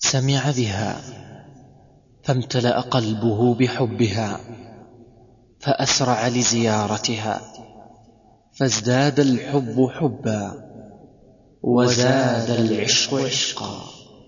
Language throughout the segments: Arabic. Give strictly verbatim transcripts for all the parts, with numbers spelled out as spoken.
سمع بها فامتلأ قلبه بحبها، فأسرع لزيارتها، فازداد الحب حبا وزاد العشق عشقا.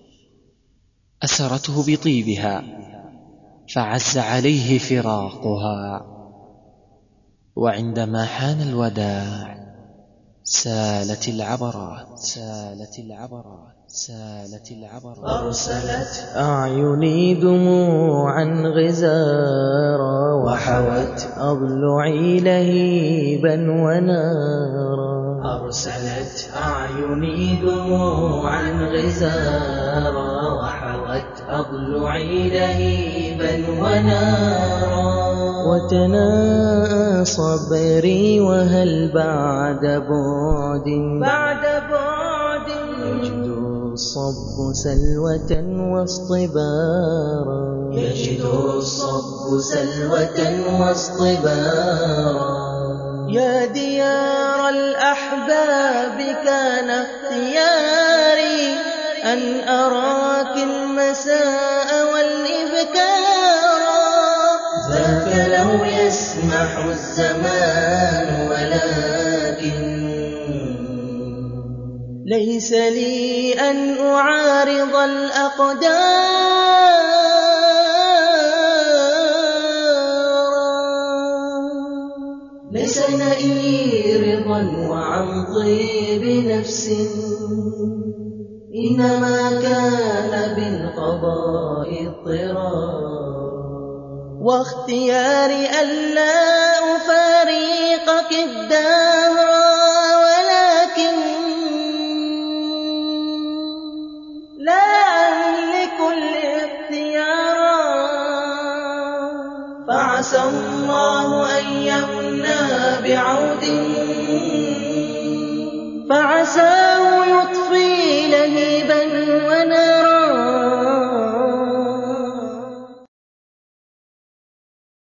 أسرته بطيبها فعز عليه فراقها، وعندما حان الوداع سالت العبرات سالت العبرات سالت العبرات أرسلت أعيني دموعا غزارا، وحوت أضلعي لهيبا ونارا. أرسلت أعيني دموعا غزارا، وحوت أضلعي لهيبا ونارا. وتناءى صبري وهل بعد بعد بعد بعد يجد الصب سلوة واصطبارا. يجد الصب سلوة واصطبارا. يا ديار الأحباب كان اختياري أن أراك المساء والإبكارا. ذاك لو يسمح الزمان، ولكن ليس لي أن أعارض الأقدار. ليس لي رضا وعن طيب نفس، إنما كان بالقضاء اضطرار. واختياري ألا أفارقك الدهر، ولكن لا أملك الاختيار. فعسى الله أن يمنى بعود، فعساه يطفي لهيبا